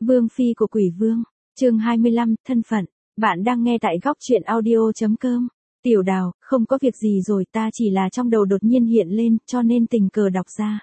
Vương phi của quỷ vương, chương 25, thân phận. Bạn đang nghe tại góc truyện audio.com. Tiểu Đào, không có việc gì rồi, ta chỉ là trong đầu đột nhiên hiện lên, cho nên tình cờ đọc ra.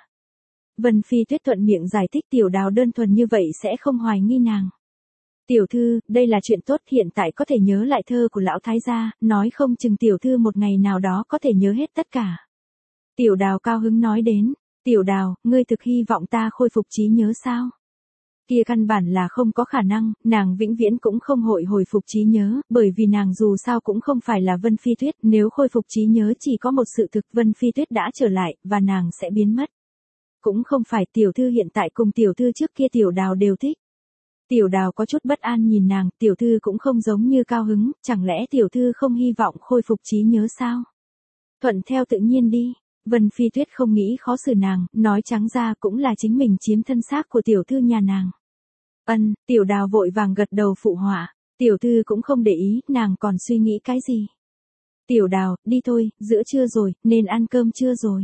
Vân Phi Tuyết thuận miệng giải thích, Tiểu Đào đơn thuần như vậy sẽ không hoài nghi nàng. Tiểu thư, đây là chuyện tốt, hiện tại có thể nhớ lại thơ của lão thái gia, nói không chừng tiểu thư một ngày nào đó có thể nhớ hết tất cả. Tiểu Đào cao hứng nói đến, Tiểu Đào, ngươi thực hy vọng ta khôi phục trí nhớ sao? Kia căn bản là không có khả năng, nàng vĩnh viễn cũng không hội hồi phục trí nhớ, bởi vì nàng dù sao cũng không phải là Vân Phi Tuyết, nếu khôi phục trí nhớ chỉ có một sự thực, Vân Phi Tuyết đã trở lại, và nàng sẽ biến mất. Cũng không phải, tiểu thư hiện tại cùng tiểu thư trước kia Tiểu Đào đều thích. Tiểu Đào có chút bất an nhìn nàng, tiểu thư cũng không giống như cao hứng, chẳng lẽ tiểu thư không hy vọng khôi phục trí nhớ sao? Thuận theo tự nhiên đi. Vân Phi Tuyết không nghĩ khó xử nàng, nói trắng ra cũng là chính mình chiếm thân xác của tiểu thư nhà nàng. Tiểu Đào vội vàng gật đầu phụ họa, tiểu thư cũng không để ý, nàng còn suy nghĩ cái gì. Tiểu Đào, đi thôi, giữa trưa rồi, nên ăn cơm trưa rồi.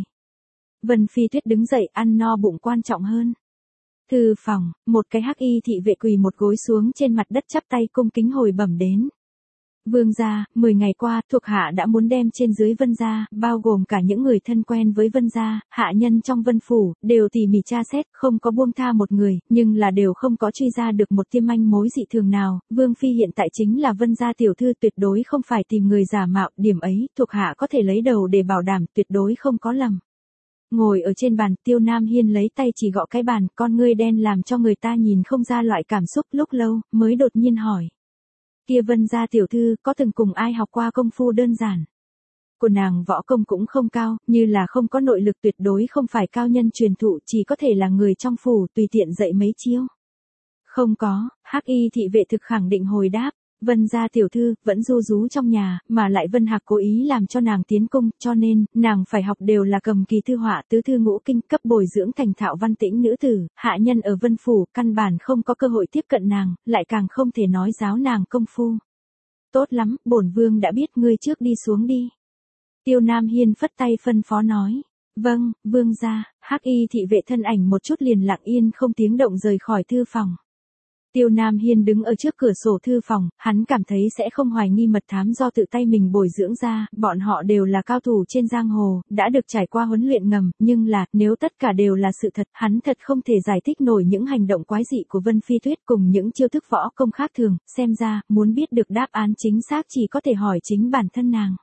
Vân Phi Tuyết đứng dậy, ăn no bụng quan trọng hơn. Thư phòng, một cái hắc y thị vệ quỳ một gối xuống trên mặt đất chắp tay cung kính hồi bẩm đến. Vương gia, 10 ngày qua, thuộc hạ đã muốn đem trên dưới Vân gia, bao gồm cả những người thân quen với Vân gia, hạ nhân trong Vân phủ, đều tỉ mỉ tra xét, không có buông tha một người, nhưng là đều không có truy ra được một tia manh mối dị thường nào. Vương phi hiện tại chính là Vân gia tiểu thư, tuyệt đối không phải tìm người giả mạo, điểm ấy, thuộc hạ có thể lấy đầu để bảo đảm, tuyệt đối không có lầm. Ngồi ở trên bàn, Tiêu Nam Hiên lấy tay chỉ gõ cái bàn, con ngươi đen làm cho người ta nhìn không ra loại cảm xúc, lúc lâu, mới đột nhiên hỏi. Kia Vân gia tiểu thư, có từng cùng ai học qua công phu đơn giản? Của nàng võ công cũng không cao, như là không có nội lực, tuyệt đối không phải cao nhân truyền thụ, chỉ có thể là người trong phủ, tùy tiện dạy mấy chiêu. Không có, hắc y thị vệ thực khẳng định hồi đáp. Vân gia tiểu thư, vẫn ru rú trong nhà, mà lại Vân Hạc cố ý làm cho nàng tiến cung, cho nên, nàng phải học đều là cầm kỳ thư họa, tứ thư ngũ kinh, cấp bồi dưỡng thành thạo văn tĩnh nữ tử, hạ nhân ở Vân phủ, căn bản không có cơ hội tiếp cận nàng, lại càng không thể nói giáo nàng công phu. Tốt lắm, bổn vương đã biết, ngươi trước đi xuống đi. Tiêu Nam Hiên phất tay phân phó nói. Vâng, vương gia. Hắc y thị vệ thân ảnh một chút liền lặng yên không tiếng động rời khỏi thư phòng. Tiêu Nam Hiên đứng ở trước cửa sổ thư phòng, hắn cảm thấy sẽ không hoài nghi mật thám do tự tay mình bồi dưỡng ra, bọn họ đều là cao thủ trên giang hồ, đã được trải qua huấn luyện ngầm, nhưng là, nếu tất cả đều là sự thật, hắn thật không thể giải thích nổi những hành động quái dị của Vân Phi Tuyết cùng những chiêu thức võ công khác thường, xem ra, muốn biết được đáp án chính xác chỉ có thể hỏi chính bản thân nàng.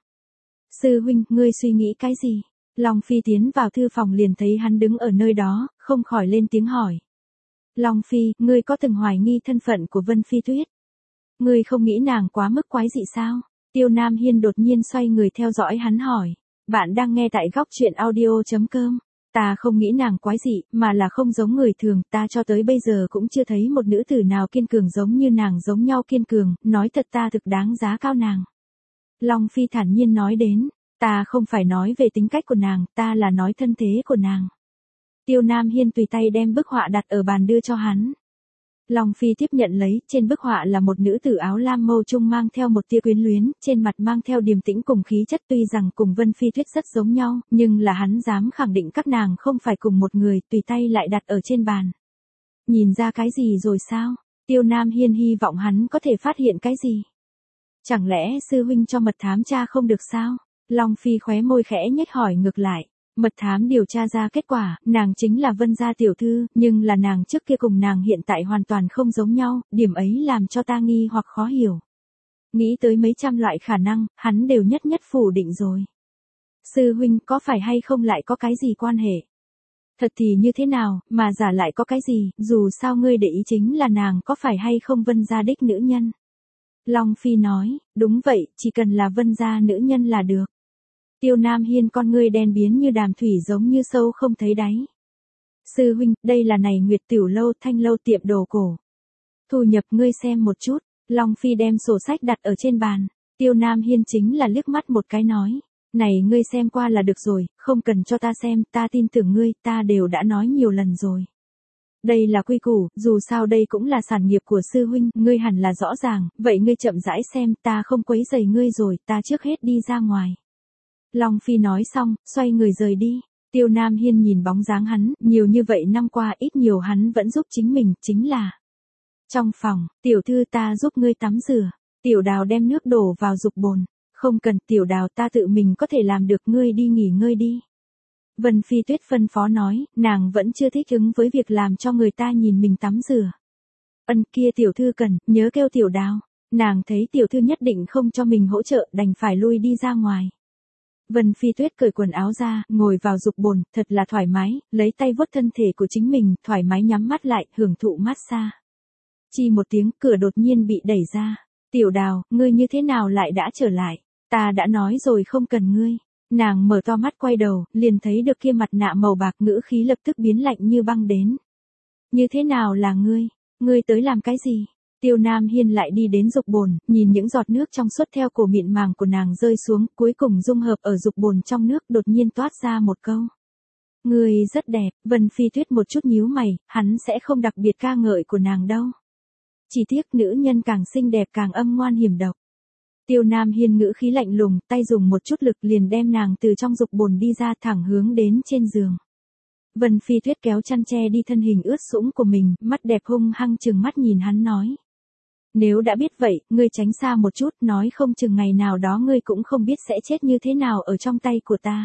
Sư huynh, ngươi suy nghĩ cái gì? Long Phi tiến vào thư phòng liền thấy hắn đứng ở nơi đó, không khỏi lên tiếng hỏi. Long Phi, ngươi có từng hoài nghi thân phận của Vân Phi Tuyết? Ngươi không nghĩ nàng quá mức quái dị sao? Tiêu Nam Hiên đột nhiên xoay người theo dõi hắn hỏi. Bạn đang nghe tại góc truyện audio.com. Ta không nghĩ nàng quái dị, mà là không giống người thường, ta cho tới bây giờ cũng chưa thấy một nữ tử nào kiên cường giống như nàng, giống nhau kiên cường, nói thật ta thực đáng giá cao nàng. Long Phi thản nhiên nói đến, ta không phải nói về tính cách của nàng, ta là nói thân thế của nàng. Tiêu Nam Hiên tùy tay đem bức họa đặt ở bàn đưa cho hắn. Long Phi tiếp nhận lấy, trên bức họa là một nữ tử áo lam mâu trung mang theo một tia quyến luyến, trên mặt mang theo điềm tĩnh cùng khí chất, tuy rằng cùng Vân Phi Tuyết rất giống nhau, nhưng là hắn dám khẳng định các nàng không phải cùng một người, tùy tay lại đặt ở trên bàn. Nhìn ra cái gì rồi sao? Tiêu Nam Hiên hy vọng hắn có thể phát hiện cái gì? Chẳng lẽ sư huynh cho mật thám tra không được sao? Long Phi khóe môi khẽ nhếch hỏi ngược lại. Mật thám điều tra ra kết quả, nàng chính là Vân gia tiểu thư, nhưng là nàng trước kia cùng nàng hiện tại hoàn toàn không giống nhau, điểm ấy làm cho ta nghi hoặc khó hiểu. Nghĩ tới mấy trăm loại khả năng, hắn đều nhất nhất phủ định rồi. Sư huynh, có phải hay không lại có cái gì quan hệ? Thật thì như thế nào, mà giả lại có cái gì, dù sao ngươi để ý chính là nàng có phải hay không Vân gia đích nữ nhân. Long Phi nói, đúng vậy, chỉ cần là Vân gia nữ nhân là được. Tiêu Nam Hiên con ngươi đen biến như đàm thủy giống như sâu không thấy đáy. Sư huynh, đây là này Nguyệt Tiểu Lâu, Thanh Lâu, tiệm đồ cổ. Thu nhập ngươi xem một chút. Long Phi đem sổ sách đặt ở trên bàn. Tiêu Nam Hiên chính là liếc mắt một cái nói. Này ngươi xem qua là được rồi, không cần cho ta xem, ta tin tưởng ngươi, ta đều đã nói nhiều lần rồi. Đây là quy củ, dù sao đây cũng là sản nghiệp của sư huynh, ngươi hẳn là rõ ràng, vậy ngươi chậm rãi xem, ta không quấy rầy ngươi rồi, ta trước hết đi ra ngoài. Long Phi nói xong, xoay người rời đi. Tiêu Nam Hiên nhìn bóng dáng hắn, nhiều như vậy năm qua ít nhiều hắn vẫn giúp chính mình, chính là Trong phòng, tiểu thư ta giúp ngươi tắm rửa. Tiểu Đào đem nước đổ vào dục bồn. Không cần, Tiểu Đào, ta tự mình có thể làm được, ngươi đi nghỉ ngơi đi. Vân Phi Tuyết phân phó nói, nàng vẫn chưa thích ứng với việc làm cho người ta nhìn mình tắm rửa. Ân kia tiểu thư cần, nhớ kêu Tiểu Đào. Nàng thấy tiểu thư nhất định không cho mình hỗ trợ, đành phải lui đi ra ngoài. Vân Phi Tuyết cởi quần áo ra, ngồi vào dục bồn, thật là thoải mái, lấy tay vuốt thân thể của chính mình, thoải mái nhắm mắt lại, hưởng thụ massage. Chi một tiếng, cửa đột nhiên bị đẩy ra. Tiểu Đào, ngươi như thế nào lại đã trở lại? Ta đã nói rồi không cần ngươi. Nàng mở to mắt quay đầu, liền thấy được kia mặt nạ màu bạc, ngữ khí lập tức biến lạnh như băng đến. Như thế nào là ngươi? Ngươi tới làm cái gì? Tiêu Nam Hiên lại đi đến dục bồn, nhìn những giọt nước trong suốt theo cổ mịn màng của nàng rơi xuống, cuối cùng dung hợp ở dục bồn trong nước, đột nhiên toát ra một câu. Ngươi rất đẹp. Vân Phi Tuyết một chút nhíu mày, hắn sẽ không đặc biệt ca ngợi của nàng đâu. Chỉ tiếc nữ nhân càng xinh đẹp càng âm ngoan hiểm độc. Tiêu Nam Hiên ngữ khí lạnh lùng, tay dùng một chút lực liền đem nàng từ trong dục bồn đi ra, thẳng hướng đến trên giường. Vân Phi Tuyết kéo chăn che đi thân hình ướt sũng của mình, mắt đẹp hung hăng trừng mắt nhìn hắn nói. Nếu đã biết vậy, ngươi tránh xa một chút, nói không chừng ngày nào đó ngươi cũng không biết sẽ chết như thế nào ở trong tay của ta.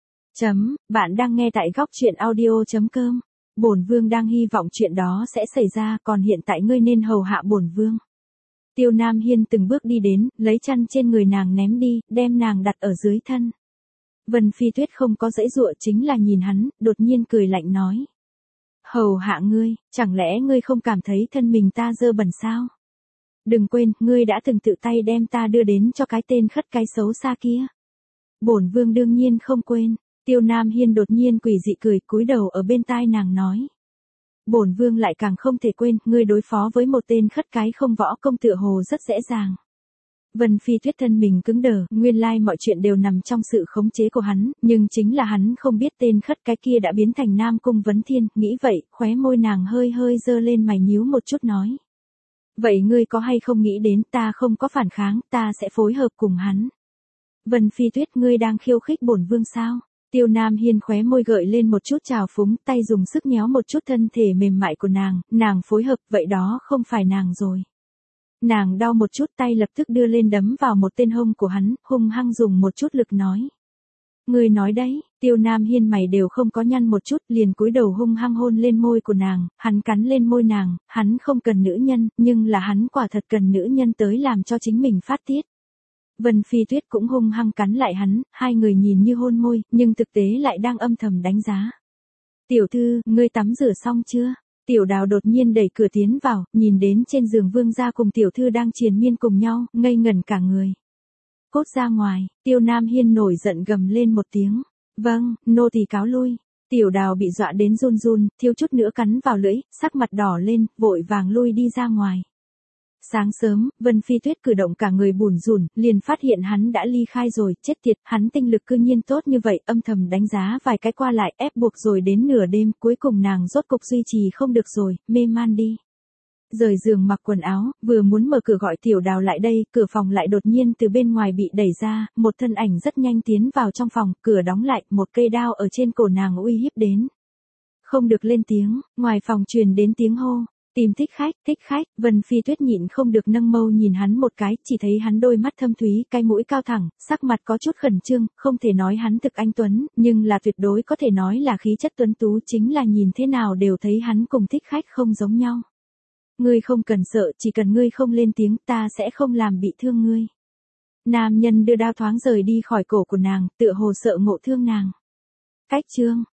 Bạn đang nghe tại góc truyện audio.com. Bổn vương đang hy vọng chuyện đó sẽ xảy ra, còn hiện tại ngươi nên hầu hạ bổn vương. Tiêu Nam Hiên từng bước đi đến, lấy chăn trên người nàng ném đi, đem nàng đặt ở dưới thân. Vân Phi Tuyết không có giãy giụa, chính là nhìn hắn, đột nhiên cười lạnh nói. Hầu hạ ngươi, chẳng lẽ ngươi không cảm thấy thân mình ta dơ bẩn sao? Đừng quên, ngươi đã từng tự tay đem ta đưa đến cho cái tên khất cái xấu xa kia. Bổn vương đương nhiên không quên. Tiêu Nam Hiên đột nhiên quỷ dị cười, cúi đầu ở bên tai nàng nói. Bổn vương lại càng không thể quên, ngươi đối phó với một tên khất cái không võ công tựa hồ rất dễ dàng. Vân Phi Tuyết thân mình cứng đờ, nguyên lai mọi chuyện đều nằm trong sự khống chế của hắn, nhưng chính là hắn không biết tên khất cái kia đã biến thành Nam Cung Vấn Thiên, nghĩ vậy, khóe môi nàng hơi hơi dơ lên, mày nhíu một chút nói. Vậy ngươi có hay không nghĩ đến ta không có phản kháng, ta sẽ phối hợp cùng hắn. Vân Phi Tuyết, ngươi đang khiêu khích bổn vương sao? Tiêu Nam Hiên khóe môi gợi lên một chút trào phúng, tay dùng sức nhéo một chút thân thể mềm mại của nàng phối hợp, vậy đó không phải nàng rồi. Nàng đau một chút, tay lập tức đưa lên đấm vào một tên hông của hắn, hung hăng dùng một chút lực nói. Ngươi nói đấy. Tiêu Nam Hiên mày đều không có nhăn một chút, liền cúi đầu hung hăng hôn lên môi của nàng, hắn cắn lên môi nàng, hắn không cần nữ nhân, nhưng là hắn quả thật cần nữ nhân tới làm cho chính mình phát tiết. Vân Phi Tuyết cũng hung hăng cắn lại hắn, hai người nhìn như hôn môi, nhưng thực tế lại đang âm thầm đánh giá. Tiểu thư, ngươi tắm rửa xong chưa? Tiểu Đào đột nhiên đẩy cửa tiến vào, nhìn đến trên giường vương gia cùng tiểu thư đang triền miên cùng nhau, ngây ngẩn cả người. Cốt ra ngoài. Tiêu Nam Hiên nổi giận gầm lên một tiếng. Vâng, nô tỳ cáo lui. Tiểu Đào bị dọa đến run run, thiếu chút nữa cắn vào lưỡi, sắc mặt đỏ lên, vội vàng lui đi ra ngoài. Sáng sớm, Vân Phi Tuyết cử động cả người bủn rủn, liền phát hiện hắn đã ly khai rồi, chết tiệt, hắn tinh lực cư nhiên tốt như vậy, âm thầm đánh giá vài cái qua lại, ép buộc rồi đến nửa đêm, cuối cùng nàng rốt cục duy trì không được rồi, mê man đi. Rời giường mặc quần áo, vừa muốn mở cửa gọi Tiểu Đào lại đây, cửa phòng lại đột nhiên từ bên ngoài bị đẩy ra, một thân ảnh rất nhanh tiến vào trong phòng, cửa đóng lại, một cây đao ở trên cổ nàng uy hiếp đến. Không được lên tiếng, ngoài phòng truyền đến tiếng hô. Tìm thích khách, Vân Phi Tuyết nhịn không được nâng mâu nhìn hắn một cái, chỉ thấy hắn đôi mắt thâm thúy, cái mũi cao thẳng, sắc mặt có chút khẩn trương, không thể nói hắn thực anh tuấn, nhưng là tuyệt đối có thể nói là khí chất tuấn tú, chính là nhìn thế nào đều thấy hắn cùng thích khách không giống nhau. Ngươi không cần sợ, chỉ cần ngươi không lên tiếng, ta sẽ không làm bị thương ngươi. Nam nhân đưa đao thoáng rời đi khỏi cổ của nàng, tựa hồ sợ ngộ thương nàng. Cách chương